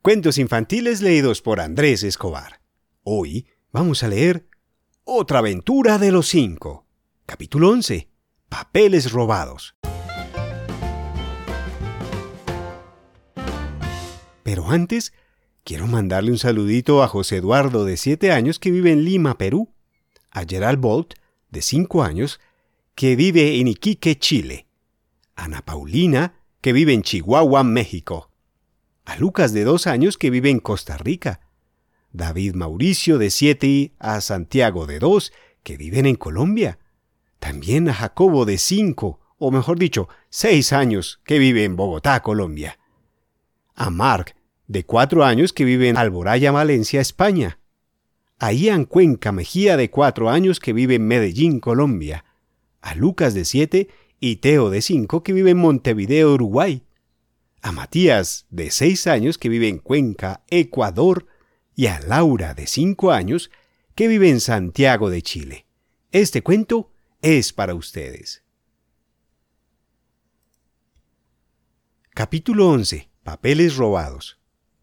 Cuentos infantiles leídos por Andrés Escobar. Hoy vamos a leer Otra aventura de los 5. Capítulo 11. Papeles robados. Pero antes, quiero mandarle un saludito a José Eduardo, de 7 años, que vive en Lima, Perú. A Gerald Bolt, de 5 años, que vive en Iquique, Chile. A Ana Paulina, que vive en Chihuahua, México. A Lucas, de 2 años, que vive en Costa Rica. David Mauricio, de 7, y a Santiago, de 2, que viven en Colombia. También a Jacobo, de 5, o mejor dicho, 6 años, que vive en Bogotá, Colombia. A Mark, de 4 años, que vive en Alboraya, Valencia, España. A Ian Cuenca Mejía, de 4 años, que vive en Medellín, Colombia. A Lucas, de 7, y Teo, de 5, que vive en Montevideo, Uruguay. A Matías, de 6 años, que vive en Cuenca, Ecuador, y a Laura, de 5 años, que vive en Santiago de Chile. Este cuento es para ustedes. Capítulo 11. Papeles robados.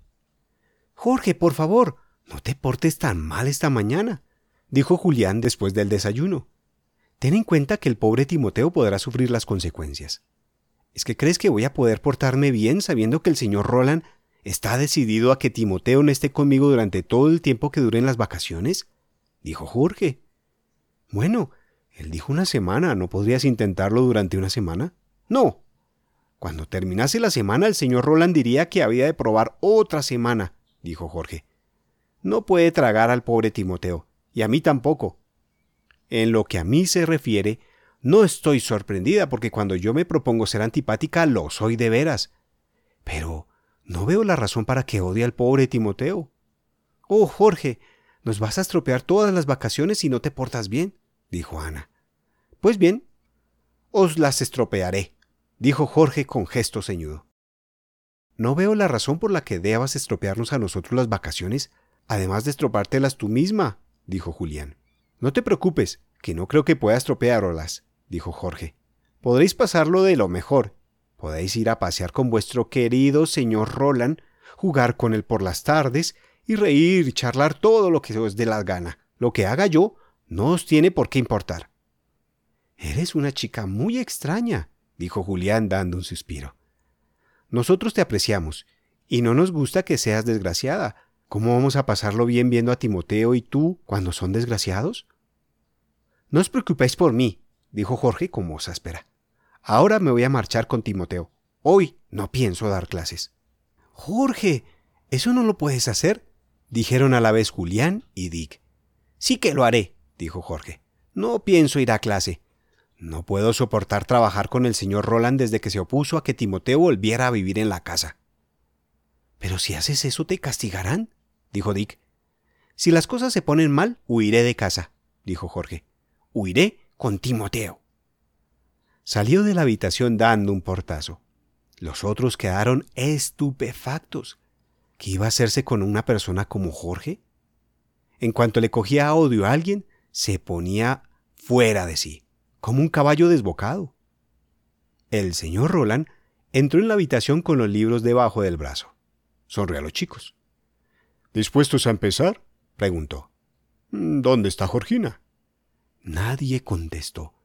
Jorge, por favor, no te portes tan mal esta mañana, dijo Julián después del desayuno. Ten en cuenta que el pobre Timoteo podrá sufrir las consecuencias. ¿Es que crees que voy a poder portarme bien sabiendo que el señor Roland está decidido a que Timoteo no esté conmigo durante todo el tiempo que duren las vacaciones? Dijo Jorge. Bueno, él dijo una semana, ¿no podrías intentarlo durante una semana? No. Cuando terminase la semana, el señor Roland diría que había de probar otra semana, dijo Jorge. No puede tragar al pobre Timoteo, y a mí tampoco. En lo que a mí se refiere, no estoy sorprendida porque cuando yo me propongo ser antipática, lo soy de veras. Pero no veo la razón para que odie al pobre Timoteo. Oh, Jorge, nos vas a estropear todas las vacaciones si no te portas bien, dijo Ana. Pues bien, os las estropearé, dijo Jorge con gesto ceñudo. No veo la razón por la que debas estropearnos a nosotros las vacaciones, además de estropártelas tú misma, dijo Julián. No te preocupes, que no creo que pueda estropeároslas, dijo Jorge. Podréis pasarlo de lo mejor. Podéis ir a pasear con vuestro querido señor Roland, jugar con él por las tardes y reír y charlar todo lo que os dé la gana. Lo que haga yo no os tiene por qué importar. Eres una chica muy extraña, dijo Julián dando un suspiro. Nosotros te apreciamos y no nos gusta que seas desgraciada. ¿Cómo vamos a pasarlo bien viendo a Timoteo y tú cuando son desgraciados? No os preocupéis por mí, dijo Jorge con voz áspera. Ahora me voy a marchar con Timoteo. Hoy no pienso dar clases. Jorge, ¿eso no lo puedes hacer?, dijeron a la vez Julián y Dick. Sí que lo haré, dijo Jorge. No pienso ir a clase. No puedo soportar trabajar con el señor Roland desde que se opuso a que Timoteo volviera a vivir en la casa. Pero si haces eso te castigarán, dijo Dick. Si las cosas se ponen mal, huiré de casa, dijo Jorge. Huiré con Timoteo. Salió de la habitación dando un portazo. Los otros quedaron estupefactos. ¿Qué iba a hacerse con una persona como Jorge? En cuanto le cogía odio a alguien, se ponía fuera de sí, como un caballo desbocado. El señor Roland entró en la habitación con los libros debajo del brazo. Sonrió a los chicos. ¿Dispuestos a empezar?, preguntó. ¿Dónde está Georgina? Nadie contestó.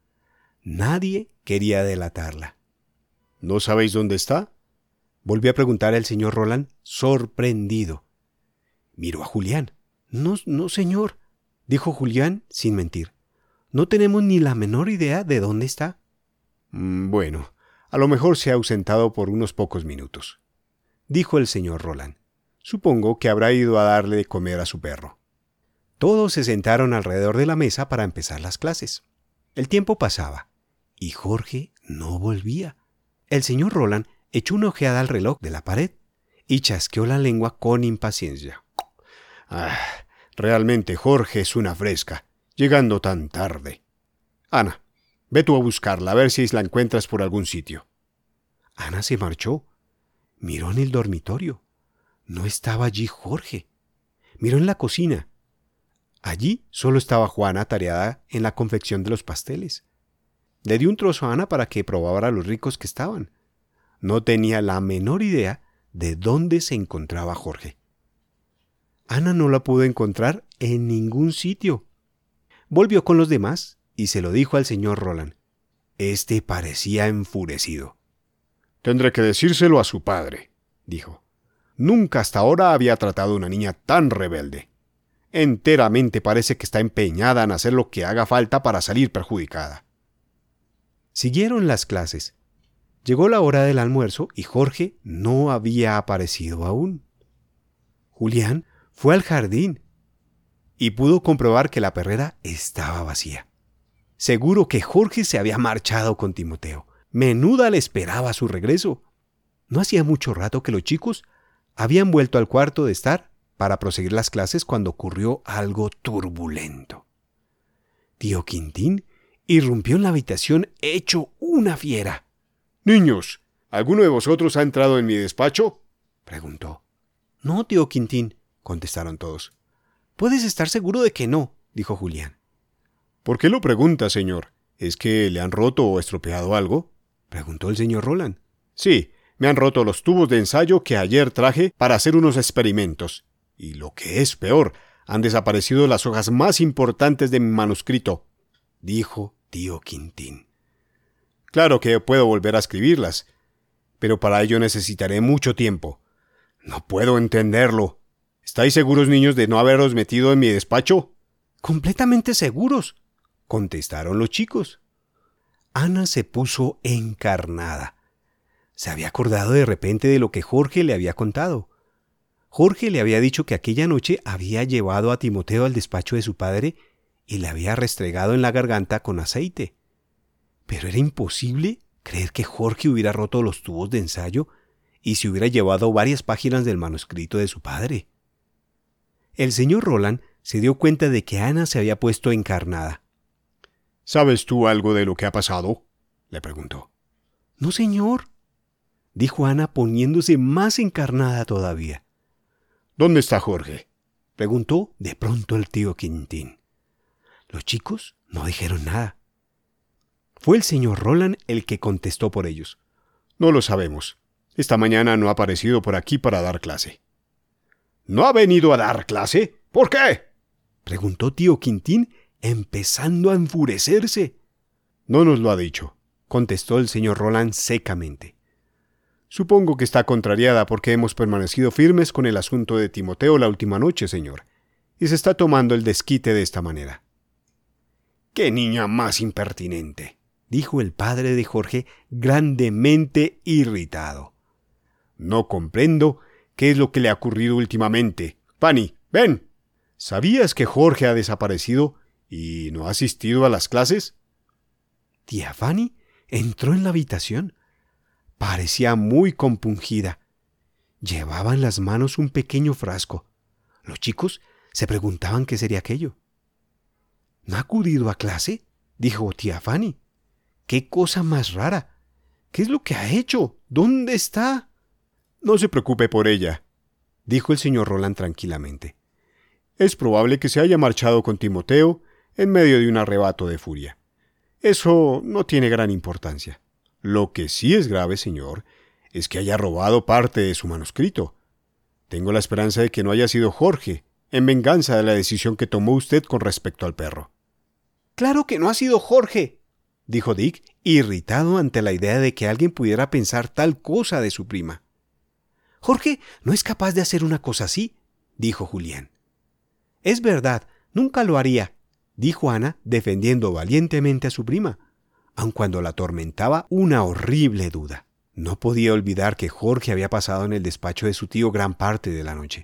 Nadie quería delatarla. ¿No sabéis dónde está?, volvió a preguntar el señor Roland, sorprendido. Miró a Julián. No, señor, dijo Julián sin mentir. No tenemos ni la menor idea de dónde está. Bueno, a lo mejor se ha ausentado por unos pocos minutos, dijo el señor Roland. Supongo que habrá ido a darle de comer a su perro. Todos se sentaron alrededor de la mesa para empezar las clases. El tiempo pasaba, y Jorge no volvía. El señor Roland echó una ojeada al reloj de la pared y chasqueó la lengua con impaciencia. Realmente Jorge es una fresca, llegando tan tarde. Ana, ve tú a buscarla, a ver si la encuentras por algún sitio. Ana se marchó. Miró en el dormitorio. No estaba allí Jorge. Miró en la cocina. Allí solo estaba Juana atareada en la confección de los pasteles. Le dio un trozo a Ana para que probara los ricos que estaban. No tenía la menor idea de dónde se encontraba Jorge. Ana no la pudo encontrar en ningún sitio. Volvió con los demás y se lo dijo al señor Roland. Este parecía enfurecido. «Tendré que decírselo a su padre», dijo. «Nunca hasta ahora había tratado a una niña tan rebelde. Enteramente parece que está empeñada en hacer lo que haga falta para salir perjudicada». Siguieron las clases. Llegó la hora del almuerzo y Jorge no había aparecido aún. Julián fue al jardín y pudo comprobar que la perrera estaba vacía. Seguro que Jorge se había marchado con Timoteo. Menuda le esperaba su regreso. No hacía mucho rato que los chicos habían vuelto al cuarto de estar para proseguir las clases cuando ocurrió algo turbulento. Tío Quintín irrumpió en la habitación hecho una fiera. «Niños, ¿alguno de vosotros ha entrado en mi despacho?», preguntó. «No, tío Quintín», contestaron todos. «Puedes estar seguro de que no», dijo Julián. «¿Por qué lo pregunta, señor? ¿Es que le han roto o estropeado algo?», preguntó el señor Roland. «Sí, me han roto los tubos de ensayo que ayer traje para hacer unos experimentos. Y lo que es peor, han desaparecido las hojas más importantes de mi manuscrito», dijo tío Quintín. «Claro que puedo volver a escribirlas, pero para ello necesitaré mucho tiempo. No puedo entenderlo. ¿Estáis seguros, niños, de no haberos metido en mi despacho?». «Completamente seguros», contestaron los chicos. Ana se puso encarnada. Se había acordado de repente de lo que Jorge le había contado. Jorge le había dicho que aquella noche había llevado a Timoteo al despacho de su padre y le había restregado en la garganta con aceite. Pero era imposible creer que Jorge hubiera roto los tubos de ensayo y se hubiera llevado varias páginas del manuscrito de su padre. El señor Roland se dio cuenta de que Ana se había puesto encarnada. «¿Sabes tú algo de lo que ha pasado?», le preguntó. «No, señor», dijo Ana poniéndose más encarnada todavía. «¿Dónde está Jorge?», preguntó de pronto el tío Quintín. Los chicos no dijeron nada. Fue el señor Roland el que contestó por ellos. «No lo sabemos. Esta mañana no ha aparecido por aquí para dar clase». «¿No ha venido a dar clase? ¿Por qué?», preguntó tío Quintín, empezando a enfurecerse. «No nos lo ha dicho», contestó el señor Roland secamente. «Supongo que está contrariada porque hemos permanecido firmes con el asunto de Timoteo la última noche, señor, y se está tomando el desquite de esta manera». «¡Qué niña más impertinente!», dijo el padre de Jorge, grandemente irritado. «No comprendo qué es lo que le ha ocurrido últimamente. Fanny, ven. ¿Sabías que Jorge ha desaparecido y no ha asistido a las clases?». Tía Fanny entró en la habitación. Parecía muy compungida. Llevaba en las manos un pequeño frasco. Los chicos se preguntaban qué sería aquello. «¿No ha acudido a clase?», dijo tía Fanny. «¡Qué cosa más rara! ¿Qué es lo que ha hecho? ¿Dónde está?». «No se preocupe por ella», dijo el señor Roland tranquilamente. «Es probable que se haya marchado con Timoteo en medio de un arrebato de furia. Eso no tiene gran importancia. Lo que sí es grave, señor, es que haya robado parte de su manuscrito. Tengo la esperanza de que no haya sido Jorge, en venganza de la decisión que tomó usted con respecto al perro». «Claro que no ha sido Jorge», dijo Dick, irritado ante la idea de que alguien pudiera pensar tal cosa de su prima. «Jorge no es capaz de hacer una cosa así», dijo Julián. «Es verdad, nunca lo haría», dijo Ana, defendiendo valientemente a su prima, aun cuando la atormentaba una horrible duda. No podía olvidar que Jorge había pasado en el despacho de su tío gran parte de la noche.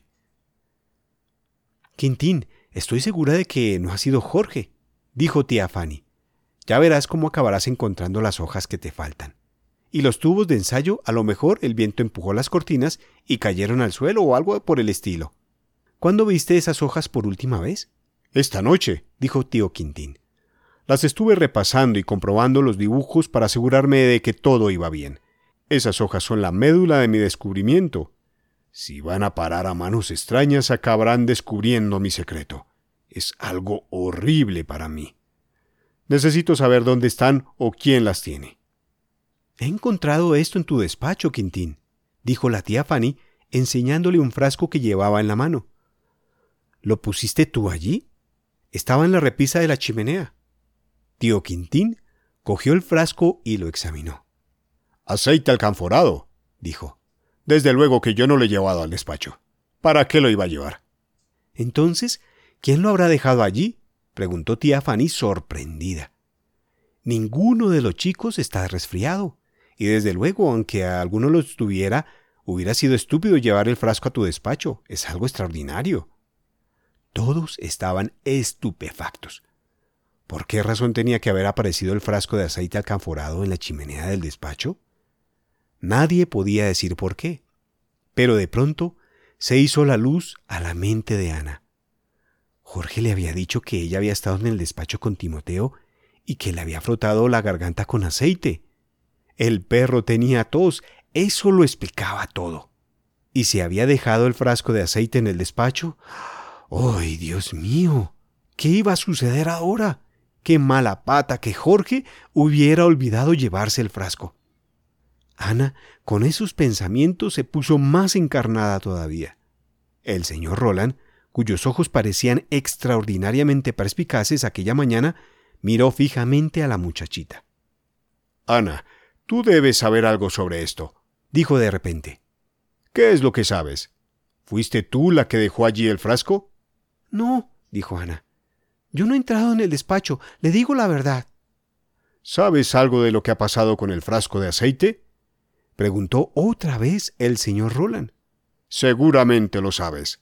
«Quintín, estoy segura de que no ha sido Jorge», dijo tía Fanny. «Ya verás cómo acabarás encontrando las hojas que te faltan. Y los tubos de ensayo, a lo mejor el viento empujó las cortinas y cayeron al suelo o algo por el estilo. ¿Cuándo viste esas hojas por última vez?». «Esta noche», dijo tío Quintín. «Las estuve repasando y comprobando los dibujos para asegurarme de que todo iba bien. Esas hojas son la médula de mi descubrimiento. Si van a parar a manos extrañas, acabarán descubriendo mi secreto. Es algo horrible para mí. Necesito saber dónde están o quién las tiene». «He encontrado esto en tu despacho, Quintín», dijo la tía Fanny, enseñándole un frasco que llevaba en la mano. ¿Lo pusiste tú allí? Estaba en la repisa de la chimenea. Tío Quintín cogió el frasco y lo examinó. Aceite alcanforado, dijo. Desde luego que yo no lo he llevado al despacho. ¿Para qué lo iba a llevar? Entonces, ¿quién lo habrá dejado allí?, preguntó tía Fanny sorprendida. Ninguno de los chicos está resfriado, y desde luego, aunque a alguno lo estuviera, hubiera sido estúpido llevar el frasco a tu despacho. Es algo extraordinario. Todos estaban estupefactos. ¿Por qué razón tenía que haber aparecido el frasco de aceite alcanforado en la chimenea del despacho? Nadie podía decir por qué, pero de pronto se hizo la luz a la mente de Ana. Jorge le había dicho que ella había estado en el despacho con Timoteo y que le había frotado la garganta con aceite. El perro tenía tos, eso lo explicaba todo. ¿Y si había dejado el frasco de aceite en el despacho? ¡Ay, Dios mío! ¿Qué iba a suceder ahora? ¡Qué mala pata que Jorge hubiera olvidado llevarse el frasco! Ana, con esos pensamientos, se puso más encarnada todavía. El señor Roland, cuyos ojos parecían extraordinariamente perspicaces aquella mañana, miró fijamente a la muchachita. Ana, tú debes saber algo sobre esto, dijo de repente. ¿Qué es lo que sabes? ¿Fuiste tú la que dejó allí el frasco? No, dijo Ana. Yo no he entrado en el despacho, le digo la verdad. ¿Sabes algo de lo que ha pasado con el frasco de aceite?, preguntó otra vez el señor Roland. Seguramente lo sabes.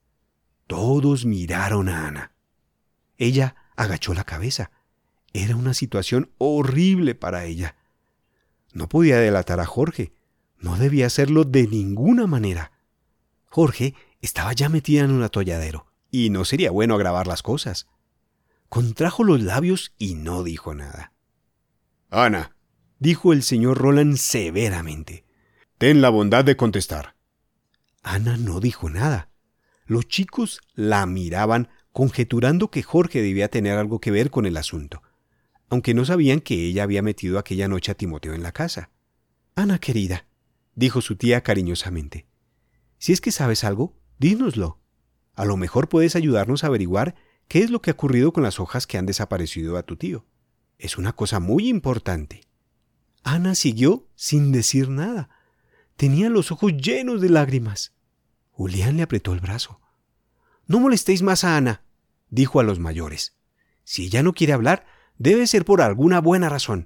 Todos miraron a Ana. Ella agachó la cabeza. Era una situación horrible para ella. No podía delatar a Jorge. No debía hacerlo de ninguna manera. Jorge estaba ya metida en un atolladero, y no sería bueno agravar las cosas. Contrajo los labios y no dijo nada. Ana, dijo el señor Roland severamente, ten la bondad de contestar. Ana no dijo nada. Los chicos la miraban, conjeturando que Jorge debía tener algo que ver con el asunto, aunque no sabían que ella había metido aquella noche a Timoteo en la casa. Ana querida, dijo su tía cariñosamente, si es que sabes algo, dínoslo. A lo mejor puedes ayudarnos a averiguar qué es lo que ha ocurrido con las hojas que han desaparecido a tu tío. Es una cosa muy importante. Ana siguió sin decir nada. Tenía los ojos llenos de lágrimas. Julián le apretó el brazo. No molestéis más a Ana, dijo a los mayores. Si ella no quiere hablar, debe ser por alguna buena razón.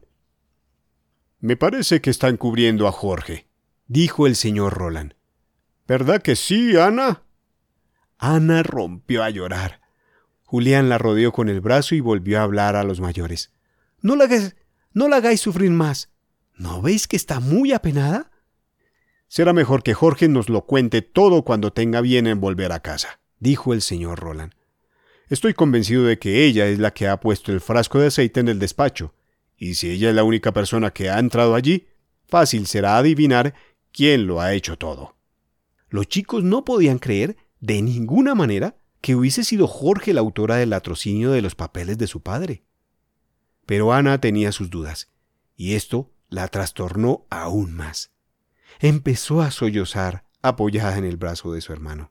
Me parece que está encubriendo a Jorge, dijo el señor Roland. ¿Verdad que sí, Ana? Ana rompió a llorar. Julián la rodeó con el brazo y volvió a hablar a los mayores. No la hagáis sufrir más. ¿No veis que está muy apenada? Será mejor que Jorge nos lo cuente todo cuando tenga bien en volver a casa, dijo el señor Roland. Estoy convencido de que ella es la que ha puesto el frasco de aceite en el despacho, y si ella es la única persona que ha entrado allí, fácil será adivinar quién lo ha hecho todo. Los chicos no podían creer, de ninguna manera, que hubiese sido Jorge la autora del latrocinio de los papeles de su padre. Pero Ana tenía sus dudas, y esto la trastornó aún más. Empezó a sollozar, apoyada en el brazo de su hermano.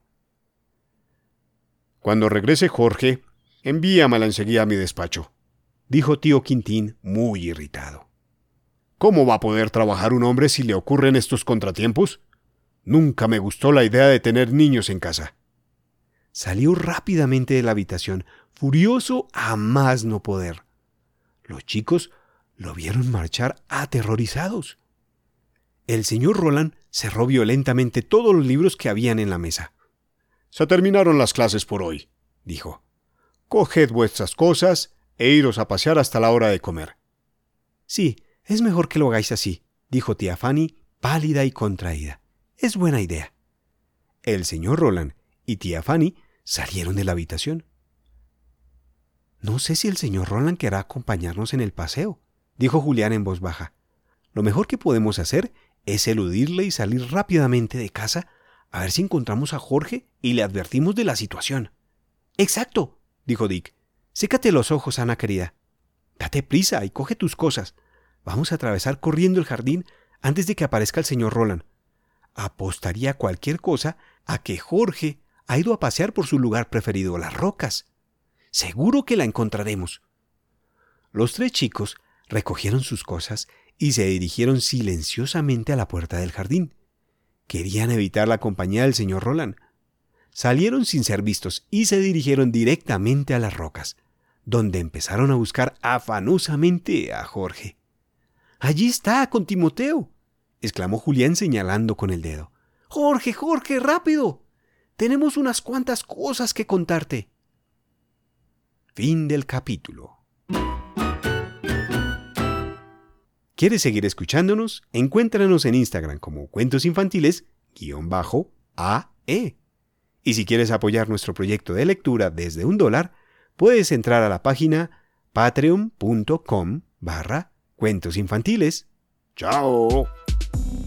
Cuando regrese Jorge, envíamela enseguida a mi despacho, dijo tío Quintín muy irritado. ¿Cómo va a poder trabajar un hombre si le ocurren estos contratiempos? Nunca me gustó la idea de tener niños en casa. Salió rápidamente de la habitación, furioso a más no poder. Los chicos lo vieron marchar aterrorizados. El señor Roland cerró violentamente todos los libros que habían en la mesa. Se terminaron las clases por hoy, dijo. Coged vuestras cosas e iros a pasear hasta la hora de comer. Sí, es mejor que lo hagáis así, dijo tía Fanny, pálida y contraída. Es buena idea. El señor Roland y tía Fanny salieron de la habitación. No sé si el señor Roland querrá acompañarnos en el paseo, dijo Julián en voz baja. Lo mejor que podemos hacer es eludirle y salir rápidamente de casa a ver si encontramos a Jorge y le advertimos de la situación. Exacto, dijo Dick. Sécate los ojos, Ana querida. Date prisa y coge tus cosas. Vamos a atravesar corriendo el jardín antes de que aparezca el señor Roland. Apostaría cualquier cosa a que Jorge ha ido a pasear por su lugar preferido, las rocas. Seguro que la encontraremos. Los 3 chicos recogieron sus cosas y se dirigieron silenciosamente a la puerta del jardín. Querían evitar la compañía del señor Roland. Salieron sin ser vistos y se dirigieron directamente a las rocas, donde empezaron a buscar afanosamente a Jorge. «¡Allí está, con Timoteo!», exclamó Julián señalando con el dedo. «¡Jorge, Jorge, rápido! Tenemos unas cuantas cosas que contarte». Fin del capítulo. ¿Quieres seguir escuchándonos? Encuéntranos en Instagram como cuentosinfantiles_AE. Y si quieres apoyar nuestro proyecto de lectura desde $1, puedes entrar a la página patreon.com/cuentosinfantiles. ¡Chao!